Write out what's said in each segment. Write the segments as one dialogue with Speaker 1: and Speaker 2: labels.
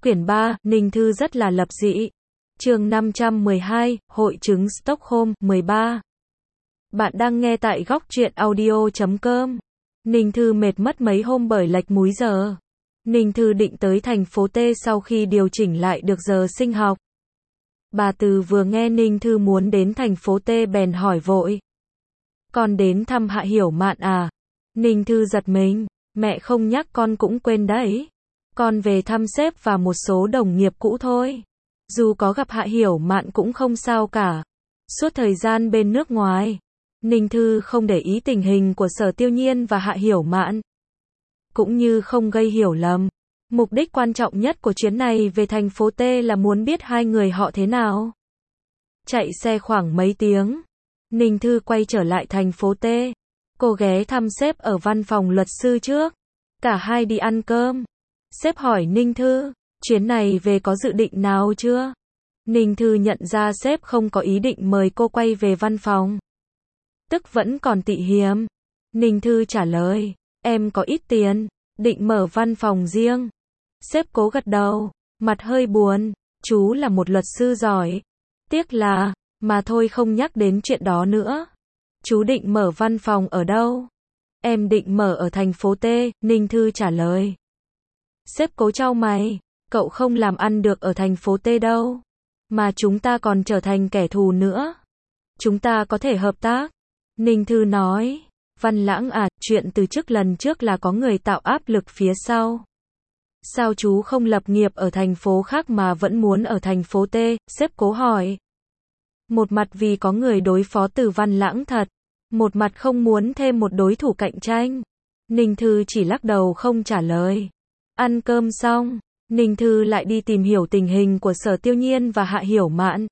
Speaker 1: Quyển 3, Ninh Thư rất là lập dị. Chương 512, Hội chứng Stockholm, 13. Bạn đang nghe tại góc truyện audio.com. Ninh Thư mệt mất mấy hôm bởi lệch múi giờ. Ninh Thư định tới thành phố T sau khi điều chỉnh lại được giờ sinh học. Bà Từ vừa nghe Ninh Thư muốn đến thành phố T bèn hỏi vội. Con đến thăm Hạ Hiểu Mạn à? Ninh Thư giật mình, mẹ không nhắc con cũng quên đấy. Con về thăm sếp và một số đồng nghiệp cũ thôi. Dù có gặp Hạ Hiểu Mạn cũng không sao cả. Suốt thời gian bên nước ngoài, Ninh Thư không để ý tình hình của Sở Tiêu Nhiên và Hạ Hiểu Mạn. Cũng như không gây hiểu lầm. Mục đích quan trọng nhất của chuyến này về thành phố T là muốn biết hai người họ thế nào. Chạy xe khoảng mấy tiếng, Ninh Thư quay trở lại thành phố T. Cô ghé thăm sếp ở văn phòng luật sư trước. Cả hai đi ăn cơm. Sếp hỏi Ninh Thư, chuyến này về có dự định nào chưa? Ninh Thư nhận ra sếp không có ý định mời cô quay về văn phòng. Tức vẫn còn tị hiềm. Ninh Thư trả lời, em có ít tiền, định mở văn phòng riêng. Sếp cố gật đầu, mặt hơi buồn, chú là một luật sư giỏi. Tiếc là, mà thôi không nhắc đến chuyện đó nữa. Chú định mở văn phòng ở đâu? Em định mở ở thành phố T, Ninh Thư trả lời. Sếp cố chau mày, cậu không làm ăn được ở thành phố T đâu. Mà chúng ta còn trở thành kẻ thù nữa. Chúng ta có thể hợp tác. Ninh Thư nói, Văn Lãng à, chuyện từ lần trước là có người tạo áp lực phía sau. Sao chú không lập nghiệp ở thành phố khác mà vẫn muốn ở thành phố T, sếp cố hỏi. Một mặt vì có người đối phó từ Văn Lãng thật. Một mặt không muốn thêm một đối thủ cạnh tranh. Ninh Thư chỉ lắc đầu không trả lời. Ăn cơm xong, Ninh Thư lại đi tìm hiểu tình hình của Sở Tiêu Nhiên và Hạ Hiểu Mạn.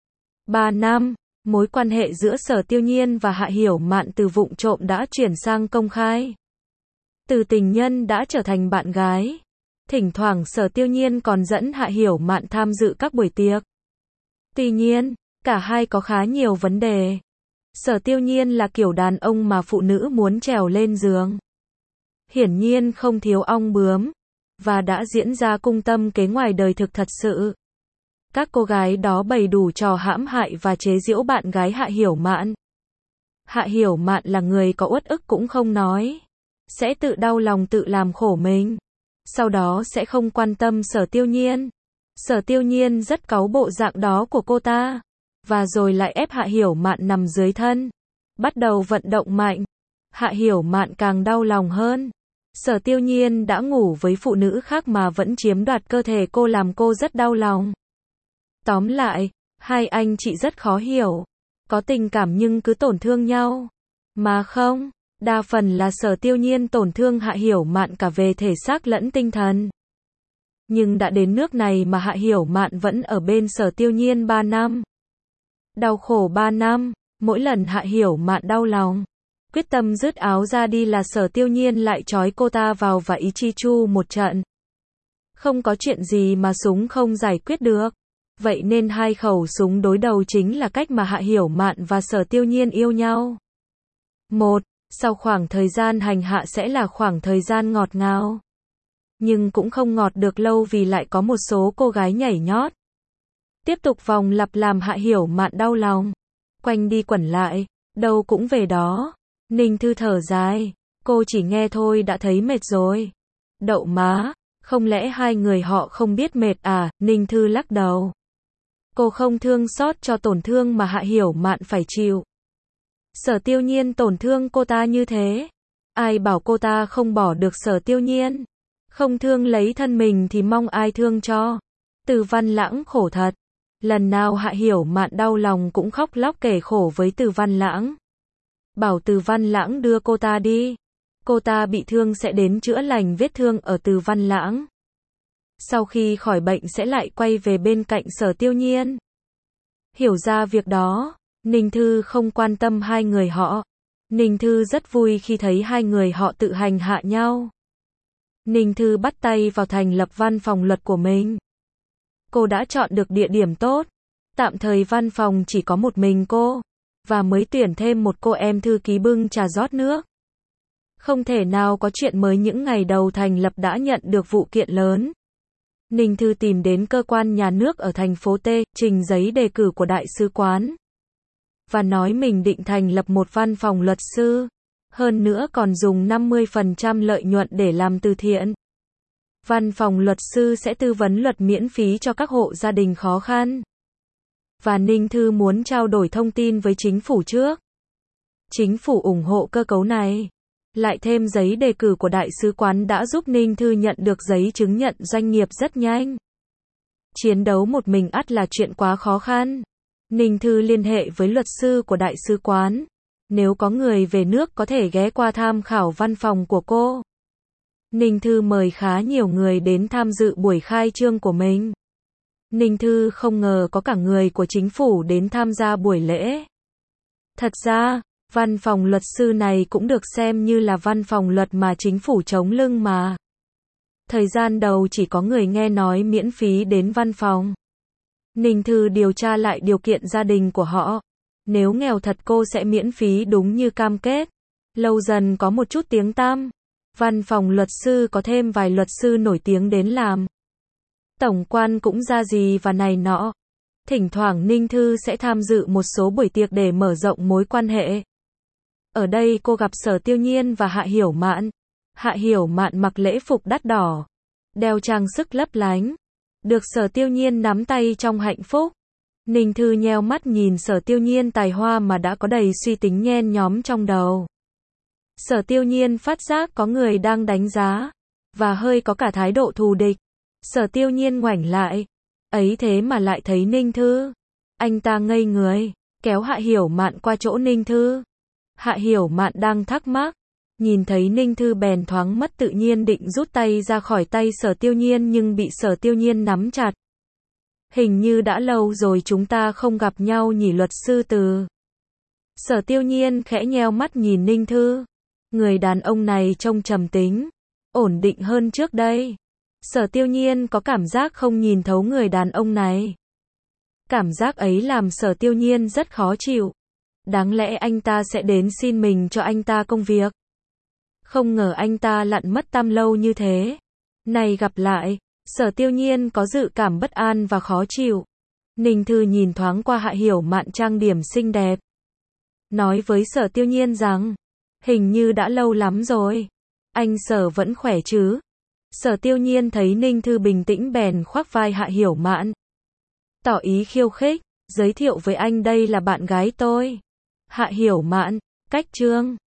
Speaker 1: 3 năm, mối quan hệ giữa Sở Tiêu Nhiên và Hạ Hiểu Mạn từ vụng trộm đã chuyển sang công khai. Từ tình nhân đã trở thành bạn gái. Thỉnh thoảng Sở Tiêu Nhiên còn dẫn Hạ Hiểu Mạn tham dự các buổi tiệc. Tuy nhiên, cả hai có khá nhiều vấn đề. Sở Tiêu Nhiên là kiểu đàn ông mà phụ nữ muốn trèo lên giường. Hiển nhiên không thiếu ong bướm. Và đã diễn ra cung tâm kế ngoài đời thực thật sự. Các cô gái đó bày đủ trò hãm hại và chế giễu bạn gái Hạ Hiểu Mạn. Hạ Hiểu Mạn là người có uất ức cũng không nói. Sẽ tự đau lòng tự làm khổ mình. Sau đó sẽ không quan tâm Sở Tiêu Nhiên. Sở Tiêu Nhiên rất cáu bộ dạng đó của cô ta. Và rồi lại ép Hạ Hiểu Mạn nằm dưới thân. Bắt đầu vận động mạnh. Hạ Hiểu Mạn càng đau lòng hơn. Sở Tiêu Nhiên đã ngủ với phụ nữ khác mà vẫn chiếm đoạt cơ thể cô làm cô rất đau lòng. Tóm lại, hai anh chị rất khó hiểu. Có tình cảm nhưng cứ tổn thương nhau. Mà không, đa phần là Sở Tiêu Nhiên tổn thương Hạ Hiểu Mạn cả về thể xác lẫn tinh thần. Nhưng đã đến nước này mà Hạ Hiểu Mạn vẫn ở bên Sở Tiêu Nhiên 3 năm. Đau khổ 3 năm, mỗi lần Hạ Hiểu Mạn đau lòng. Quyết tâm dứt áo ra đi là Sở Tiêu Nhiên lại trói cô ta vào và ý chi chu một trận. Không có chuyện gì mà súng không giải quyết được. Vậy nên hai khẩu súng đối đầu chính là cách mà Hạ Hiểu Mạn và Sở Tiêu Nhiên yêu nhau. Sau khoảng thời gian hành hạ sẽ là khoảng thời gian ngọt ngào. Nhưng cũng không ngọt được lâu vì lại có một số cô gái nhảy nhót. Tiếp tục vòng lặp làm Hạ Hiểu Mạn đau lòng. Quanh đi quẩn lại, đâu cũng về đó. Ninh Thư thở dài, cô chỉ nghe thôi đã thấy mệt rồi. Đậu má, không lẽ hai người họ không biết mệt à? Ninh Thư lắc đầu. Cô không thương xót cho tổn thương mà Hạ Hiểu Mạn phải chịu. Sở Tiêu Nhiên tổn thương cô ta như thế. Ai bảo cô ta không bỏ được Sở Tiêu Nhiên. Không thương lấy thân mình thì mong ai thương cho. Từ Văn Lãng khổ thật. Lần nào Hạ Hiểu Mạn đau lòng cũng khóc lóc kể khổ với Từ Văn Lãng. Bảo Từ Văn Lãng đưa cô ta đi. Cô ta bị thương sẽ đến chữa lành vết thương ở Từ Văn Lãng. Sau khi khỏi bệnh sẽ lại quay về bên cạnh Sở Tiêu Nhiên. Hiểu ra việc đó, Ninh Thư không quan tâm hai người họ. Ninh Thư rất vui khi thấy hai người họ tự hành hạ nhau. Ninh Thư bắt tay vào thành lập văn phòng luật của mình. Cô đã chọn được địa điểm tốt. Tạm thời văn phòng chỉ có một mình cô. Và mới tuyển thêm một cô em thư ký bưng trà rót nước. Không thể nào có chuyện mới những ngày đầu thành lập đã nhận được vụ kiện lớn. Ninh Thư tìm đến cơ quan nhà nước ở thành phố T, trình giấy đề cử của đại sứ quán. Và nói mình định thành lập một văn phòng luật sư. Hơn nữa còn dùng 50% lợi nhuận để làm từ thiện. Văn phòng luật sư sẽ tư vấn luật miễn phí cho các hộ gia đình khó khăn. Và Ninh Thư muốn trao đổi thông tin với chính phủ trước. Chính phủ ủng hộ cơ cấu này. Lại thêm giấy đề cử của đại sứ quán đã giúp Ninh Thư nhận được giấy chứng nhận doanh nghiệp rất nhanh. Chiến đấu một mình ắt là chuyện quá khó khăn. Ninh Thư liên hệ với luật sư của đại sứ quán. Nếu có người về nước có thể ghé qua tham khảo văn phòng của cô. Ninh Thư mời khá nhiều người đến tham dự buổi khai trương của mình. Ninh Thư không ngờ có cả người của chính phủ đến tham gia buổi lễ. Thật ra, văn phòng luật sư này cũng được xem như là văn phòng luật mà chính phủ chống lưng mà. Thời gian đầu chỉ có người nghe nói miễn phí đến văn phòng. Ninh Thư điều tra lại điều kiện gia đình của họ. Nếu nghèo thật cô sẽ miễn phí đúng như cam kết. Lâu dần có một chút tiếng tăm. Văn phòng luật sư có thêm vài luật sư nổi tiếng đến làm. Tổng quan cũng ra gì và này nọ. Thỉnh thoảng Ninh Thư sẽ tham dự một số buổi tiệc để mở rộng mối quan hệ. Ở đây cô gặp Sở Tiêu Nhiên và Hạ Hiểu Mạn. Hạ Hiểu Mạn mặc lễ phục đắt đỏ, đeo trang sức lấp lánh, được Sở Tiêu Nhiên nắm tay trong hạnh phúc. Ninh Thư nheo mắt nhìn Sở Tiêu Nhiên tài hoa mà đã có đầy suy tính nhen nhóm trong đầu. Sở Tiêu Nhiên phát giác có người đang đánh giá, và hơi có cả thái độ thù địch. Sở Tiêu Nhiên ngoảnh lại, ấy thế mà lại thấy Ninh Thư. Anh ta ngây người, kéo Hạ Hiểu Mạn qua chỗ Ninh Thư. Hạ Hiểu Mạn đang thắc mắc, nhìn thấy Ninh Thư bèn thoáng mất tự nhiên định rút tay ra khỏi tay Sở Tiêu Nhiên nhưng bị Sở Tiêu Nhiên nắm chặt. Hình như đã lâu rồi chúng ta không gặp nhau nhỉ luật sư Từ. Sở Tiêu Nhiên khẽ nheo mắt nhìn Ninh Thư. Người đàn ông này trông trầm tính, ổn định hơn trước đây. Sở Tiêu Nhiên có cảm giác không nhìn thấu người đàn ông này. Cảm giác ấy làm Sở Tiêu Nhiên rất khó chịu. Đáng lẽ anh ta sẽ đến xin mình cho anh ta công việc. Không ngờ anh ta lặn mất tăm lâu như thế. Này gặp lại, Sở Tiêu Nhiên có dự cảm bất an và khó chịu. Ninh Thư nhìn thoáng qua Hạ Hiểu Mạn trang điểm xinh đẹp. Nói với Sở Tiêu Nhiên rằng, hình như đã lâu lắm rồi. Anh Sở vẫn khỏe chứ? Sở Tiêu Nhiên thấy Ninh Thư bình tĩnh bèn khoác vai Hạ Hiểu Mạn. Tỏ ý khiêu khích, giới thiệu với anh đây là bạn gái tôi. Hạ Hiểu Mạn, cách chương.